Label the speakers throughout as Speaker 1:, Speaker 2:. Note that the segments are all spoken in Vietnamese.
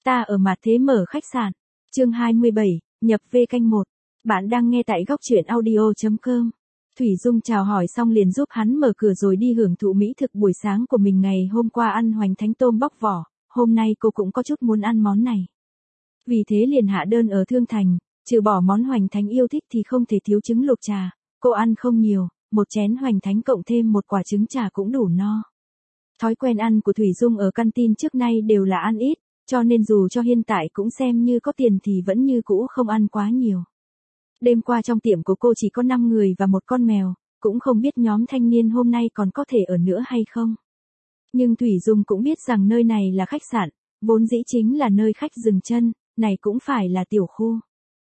Speaker 1: Ta ở Mặt Thế mở khách sạn. Chương 27, nhập V canh 1. Bạn đang nghe tại góc truyện audio.com. Thủy Dung chào hỏi xong liền giúp hắn mở cửa rồi đi hưởng thụ mỹ thực buổi sáng của mình. Ngày hôm qua ăn hoành thánh tôm bóc vỏ, hôm nay cô cũng có chút muốn ăn món này. Vì thế liền hạ đơn ở Thương Thành, trừ bỏ món hoành thánh yêu thích thì không thể thiếu trứng luộc trà. Cô ăn không nhiều, một chén hoành thánh cộng thêm một quả trứng trà cũng đủ no. Thói quen ăn của Thủy Dung ở canteen trước nay đều là ăn ít, cho nên dù cho hiện tại cũng xem như có tiền thì vẫn như cũ không ăn quá nhiều. Đêm qua trong tiệm của cô chỉ có 5 người và một con mèo, cũng không biết nhóm thanh niên hôm nay còn có thể ở nữa hay không. Nhưng Thủy Dung cũng biết rằng nơi này là khách sạn, vốn dĩ chính là nơi khách dừng chân, này cũng phải là tiểu khu.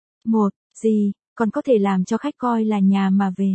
Speaker 1: Gì, còn có thể làm cho khách coi là nhà mà về.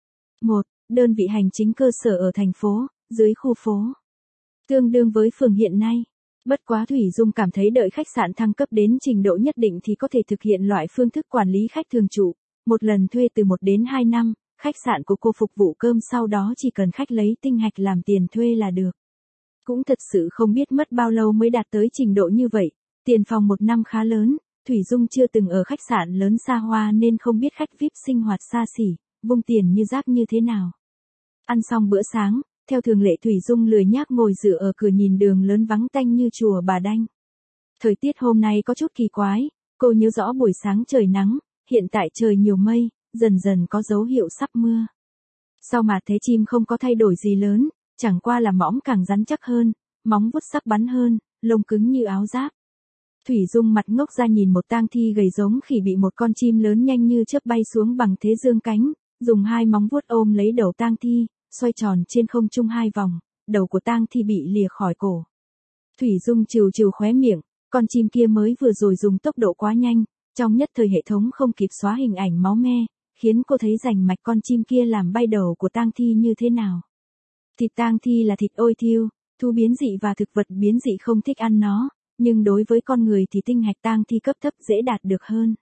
Speaker 1: Đơn vị hành chính cơ sở ở thành phố, dưới khu phố. Tương đương với phường hiện nay. Bất quá Thủy Dung cảm thấy đợi khách sạn thăng cấp đến trình độ nhất định thì có thể thực hiện loại phương thức quản lý khách thường trụ. Một lần thuê từ 1 đến 2 năm, khách sạn của cô phục vụ cơm sau đó chỉ cần khách lấy tinh hạch làm tiền thuê là được. Cũng thật sự không biết mất bao lâu mới đạt tới trình độ như vậy. Tiền phòng 1 năm khá lớn, Thủy Dung chưa từng ở khách sạn lớn xa hoa nên không biết khách VIP sinh hoạt xa xỉ, vung tiền như rác như thế nào. Ăn xong bữa sáng, theo thường lệ Thủy Dung lười nhác ngồi dựa ở cửa nhìn đường lớn vắng tanh như chùa Bà Đanh. Thời tiết hôm nay có chút kỳ quái, cô nhớ rõ buổi sáng trời nắng, hiện tại trời nhiều mây, dần dần có dấu hiệu sắp mưa. Sau mà thế chim không có thay đổi gì lớn, chẳng qua là mõm càng rắn chắc hơn, móng vuốt sắc bắn hơn, lông cứng như áo giáp. Thủy Dung mặt ngốc ra nhìn một tang thi gầy giống khỉ bị một con chim lớn nhanh như chớp bay xuống bằng thế dương cánh, dùng 2 móng vuốt ôm lấy đầu tang thi, xoay tròn trên không trung 2 vòng, đầu của tang thi bị lìa khỏi cổ. Thủy Dung trừ trừ khóe miệng, con chim kia mới vừa rồi dùng tốc độ quá nhanh, trong nhất thời hệ thống không kịp xóa hình ảnh máu me, khiến cô thấy rành mạch con chim kia làm bay đầu của tang thi như thế nào. Thịt tang thi là thịt ôi thiêu, thú biến dị và thực vật biến dị không thích ăn nó, nhưng đối với con người thì tinh hạch tang thi cấp thấp dễ đạt được hơn.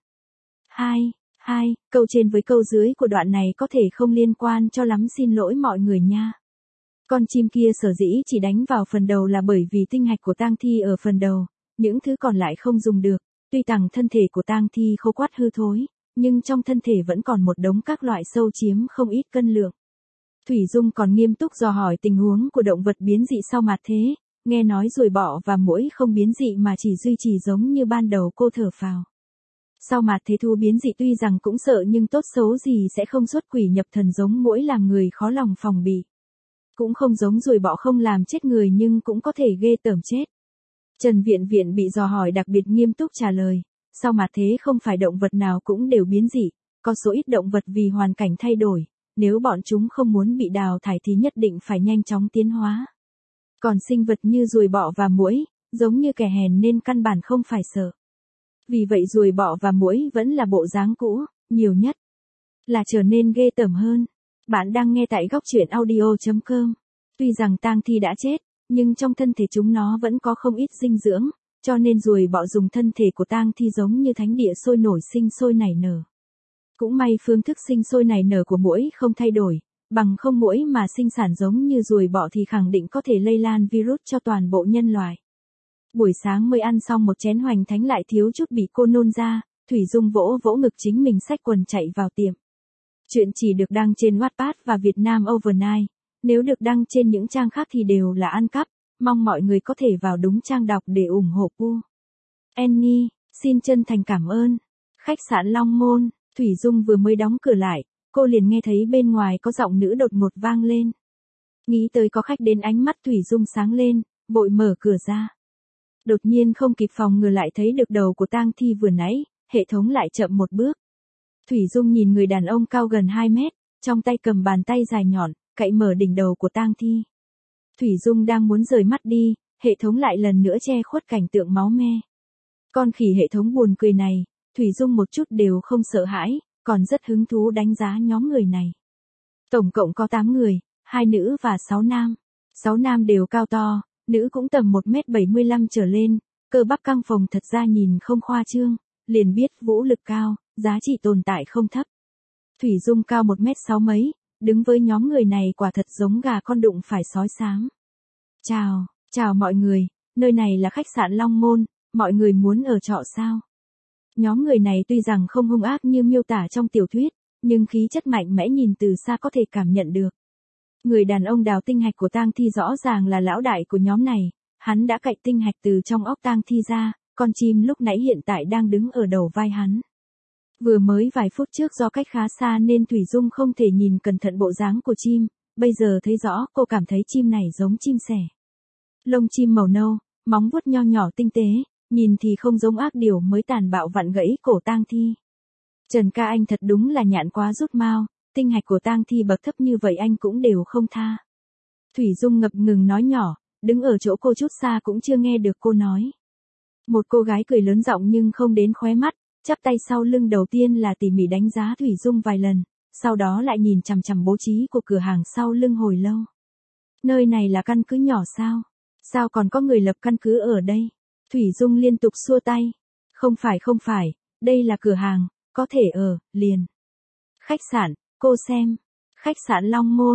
Speaker 1: Câu trên với câu dưới của đoạn này có thể không liên quan cho lắm, xin lỗi mọi người nha. Con chim kia sở dĩ chỉ đánh vào phần đầu là bởi vì tinh hạch của tang thi ở phần đầu, những thứ còn lại không dùng được. Tuy rằng thân thể của tang thi khô quắt hư thối, nhưng trong thân thể vẫn còn một đống các loại sâu chiếm không ít cân lượng. Thủy Dung còn nghiêm túc dò hỏi tình huống của động vật biến dị sau mặt thế, nghe nói ruồi bọ và muỗi không biến dị mà chỉ duy trì giống như ban đầu, cô thở phào. Sau mặt thế thú biến dị tuy rằng cũng sợ nhưng tốt xấu gì sẽ không xuất quỷ nhập thần giống muỗi làm người khó lòng phòng bị. Cũng không giống ruồi bọ không làm chết người nhưng cũng có thể ghê tởm chết. Trần Viện Viện bị dò hỏi đặc biệt nghiêm túc trả lời, sau mặt thế không phải động vật nào cũng đều biến dị, có số ít động vật vì hoàn cảnh thay đổi, nếu bọn chúng không muốn bị đào thải thì nhất định phải nhanh chóng tiến hóa. Còn sinh vật như ruồi bọ và muỗi, giống như kẻ hèn nên căn bản không phải sợ. Vì vậy ruồi bọ và muỗi vẫn là bộ dáng cũ, nhiều nhất là trở nên ghê tởm hơn. Bạn đang nghe tại góc truyện audio.com. Tuy rằng tang thi đã chết, nhưng trong thân thể chúng nó vẫn có không ít dinh dưỡng, cho nên ruồi bọ dùng thân thể của tang thi giống như thánh địa sôi nổi sinh sôi nảy nở. Cũng may phương thức sinh sôi nảy nở của muỗi không thay đổi, bằng không muỗi mà sinh sản giống như ruồi bọ thì khẳng định có thể lây lan virus cho toàn bộ nhân loại. Buổi sáng mới ăn xong một chén hoành thánh lại thiếu chút bị cô nôn ra, Thủy Dung vỗ vỗ ngực chính mình xách quần chạy vào tiệm. Chuyện chỉ được đăng trên Wattpad và Việt Nam Overnight, nếu được đăng trên những trang khác thì đều là ăn cắp, mong mọi người có thể vào đúng trang đọc để ủng hộ Pu. Annie, xin chân thành cảm ơn. Khách sạn Long Môn, Thủy Dung vừa mới đóng cửa lại, cô liền nghe thấy bên ngoài có giọng nữ đột ngột vang lên. Nghĩ tới có khách đến ánh mắt Thủy Dung sáng lên, vội mở cửa ra. Đột nhiên không kịp phòng ngừa lại thấy được đầu của tang thi vừa nãy, hệ thống lại chậm một bước. Thủy Dung nhìn người đàn ông cao gần 2 mét, trong tay cầm bàn tay dài nhọn, cạy mở đỉnh đầu của tang thi. Thủy Dung đang muốn rời mắt đi, hệ thống lại lần nữa che khuất cảnh tượng máu me. Con khỉ hệ thống buồn cười này, Thủy Dung một chút đều không sợ hãi, còn rất hứng thú đánh giá nhóm người này. Tổng cộng có 8 người, 2 nữ và 6 nam. 6 nam đều cao to, nữ cũng tầm 1m75 trở lên, cơ bắp căng phồng thật ra nhìn không khoa trương, liền biết vũ lực cao, giá trị tồn tại không thấp. Thủy Dung cao 1m6 mấy, đứng với nhóm người này quả thật giống gà con đụng phải sói sám. Chào mọi người, nơi này là khách sạn Long Môn, mọi người muốn ở trọ sao? Nhóm người này tuy rằng không hung ác như miêu tả trong tiểu thuyết, nhưng khí chất mạnh mẽ nhìn từ xa có thể cảm nhận được. Người đàn ông đào tinh hạch của tang thi rõ ràng là lão đại của nhóm này, hắn đã cạy tinh hạch từ trong óc tang thi ra, con chim lúc nãy hiện tại đang đứng ở đầu vai hắn. Vừa mới vài phút trước do cách khá xa nên Thủy Dung không thể nhìn cẩn thận bộ dáng của chim, bây giờ thấy rõ cô cảm thấy chim này giống chim sẻ. Lông chim màu nâu, móng vuốt nho nhỏ tinh tế, nhìn thì không giống ác điểu mới tàn bạo vặn gãy cổ tang thi. Trần ca anh thật đúng là nhạn quá rút mau, tinh hạch của tang thi bậc thấp như vậy anh cũng đều không tha. Thủy Dung ngập ngừng nói nhỏ, đứng ở chỗ cô chút xa cũng chưa nghe được cô nói. Một cô gái cười lớn giọng nhưng không đến khóe mắt, chắp tay sau lưng đầu tiên là tỉ mỉ đánh giá Thủy Dung vài lần, sau đó lại nhìn chằm chằm bố trí của cửa hàng sau lưng hồi lâu. Nơi này là căn cứ nhỏ sao? Sao còn có người lập căn cứ ở đây? Thủy Dung liên tục xua tay. Không phải, đây là cửa hàng, có thể ở, liền. Khách sạn, cô xem. Khách sạn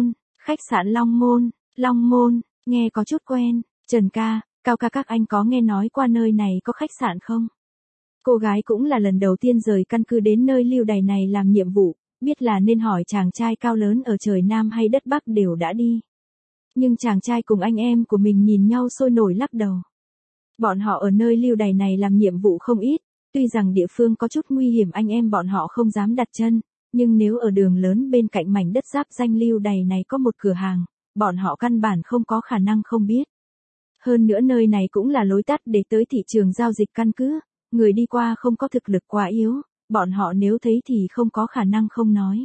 Speaker 1: Long Môn, nghe có chút quen. Trần ca, Cao ca các anh có nghe nói qua nơi này có khách sạn không? Cô gái cũng là lần đầu tiên rời căn cứ đến nơi lưu đày này làm nhiệm vụ, biết là nên hỏi chàng trai cao lớn ở trời Nam hay đất Bắc đều đã đi. Nhưng chàng trai cùng anh em của mình nhìn nhau sôi nổi lắc đầu. Bọn họ ở nơi lưu đày này làm nhiệm vụ không ít, tuy rằng địa phương có chút nguy hiểm anh em bọn họ không dám đặt chân, nhưng nếu ở đường lớn bên cạnh mảnh đất giáp danh lưu đày này có một cửa hàng, bọn họ căn bản không có khả năng không biết. Hơn nữa nơi này cũng là lối tắt để tới thị trường giao dịch căn cứ, người đi qua không có thực lực quá yếu, bọn họ nếu thấy thì không có khả năng không nói.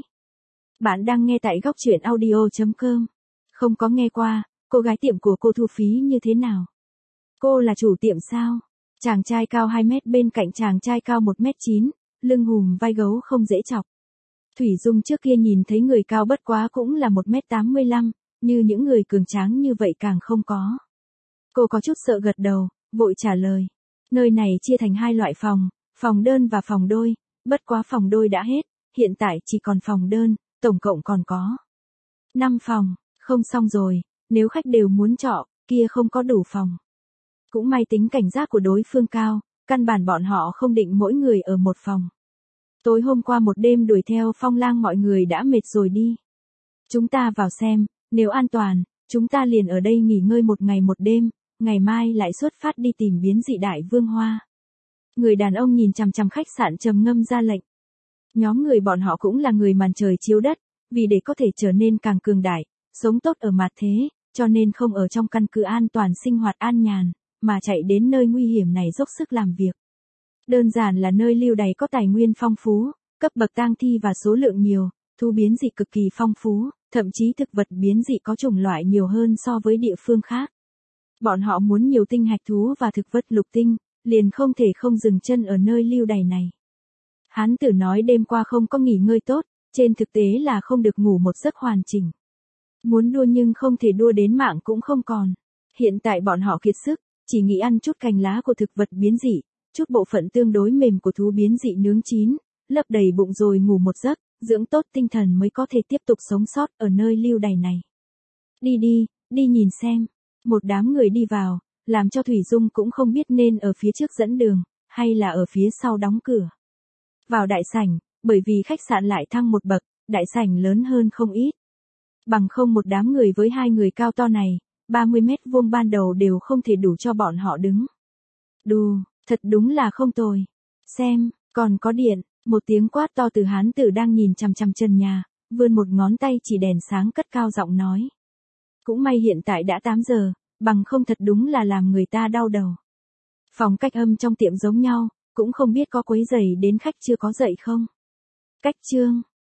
Speaker 1: Bạn đang nghe tại góc truyện audio.com. Không có nghe qua, cô gái tiệm của cô thu phí như thế nào? Cô là chủ tiệm sao? Chàng trai cao 2 mét bên cạnh chàng trai cao 1m9, lưng hùm vai gấu không dễ chọc. Thủy Dung trước kia nhìn thấy người cao bất quá cũng là 1m85, như những người cường tráng như vậy càng không có. Cô có chút sợ gật đầu, vội trả lời. Nơi này chia thành 2 loại phòng đơn và phòng đôi, bất quá phòng đôi đã hết, hiện tại chỉ còn phòng đơn, tổng cộng còn có 5 phòng, không xong rồi, nếu khách đều muốn trọ, kia không có đủ phòng. Cũng may tính cảnh giác của đối phương cao, căn bản bọn họ không định mỗi người ở một phòng. Tối hôm qua một đêm đuổi theo Phong Lang mọi người đã mệt rồi đi. Chúng ta vào xem, nếu an toàn, chúng ta liền ở đây nghỉ ngơi một ngày một đêm, ngày mai lại xuất phát đi tìm biến dị đại vương hoa. Người đàn ông nhìn chằm chằm khách sạn trầm ngâm ra lệnh. Nhóm người bọn họ cũng là người màn trời chiếu đất, vì để có thể trở nên càng cường đại, sống tốt ở mặt thế, cho nên không ở trong căn cứ an toàn sinh hoạt an nhàn, mà chạy đến nơi nguy hiểm này dốc sức làm việc. Đơn giản là nơi lưu đày có tài nguyên phong phú, cấp bậc tang thi và số lượng nhiều, thú biến dị cực kỳ phong phú, thậm chí thực vật biến dị có chủng loại nhiều hơn so với địa phương khác. Bọn họ muốn nhiều tinh hạch thú và thực vật lục tinh, liền không thể không dừng chân ở nơi lưu đày này. Hán tử nói đêm qua không có nghỉ ngơi tốt, trên thực tế là không được ngủ một giấc hoàn chỉnh. Muốn đua nhưng không thể đua đến mạng cũng không còn. Hiện tại bọn họ kiệt sức, chỉ nghĩ ăn chút cành lá của thực vật biến dị, chút bộ phận tương đối mềm của thú biến dị nướng chín, lấp đầy bụng rồi ngủ một giấc, dưỡng tốt tinh thần mới có thể tiếp tục sống sót ở nơi lưu đày này. Đi nhìn xem. Một đám người đi vào, làm cho Thủy Dung cũng không biết nên ở phía trước dẫn đường, hay là ở phía sau đóng cửa. Vào đại sảnh, bởi vì khách sạn lại thăng một bậc, đại sảnh lớn hơn không ít. Bằng không một đám người với 2 người cao to này, 30 mét vuông ban đầu đều không thể đủ cho bọn họ đứng. Đù, thật đúng là không tồi. Xem, còn có điện, một tiếng quát to từ hán tử đang nhìn chằm chằm trần nhà, vươn một ngón tay chỉ đèn sáng cất cao giọng nói. Cũng may hiện tại đã 8 giờ, bằng không thật đúng là làm người ta đau đầu. Phòng cách âm trong tiệm giống nhau, cũng không biết có quấy rầy đến khách chưa có dậy không. Cách chương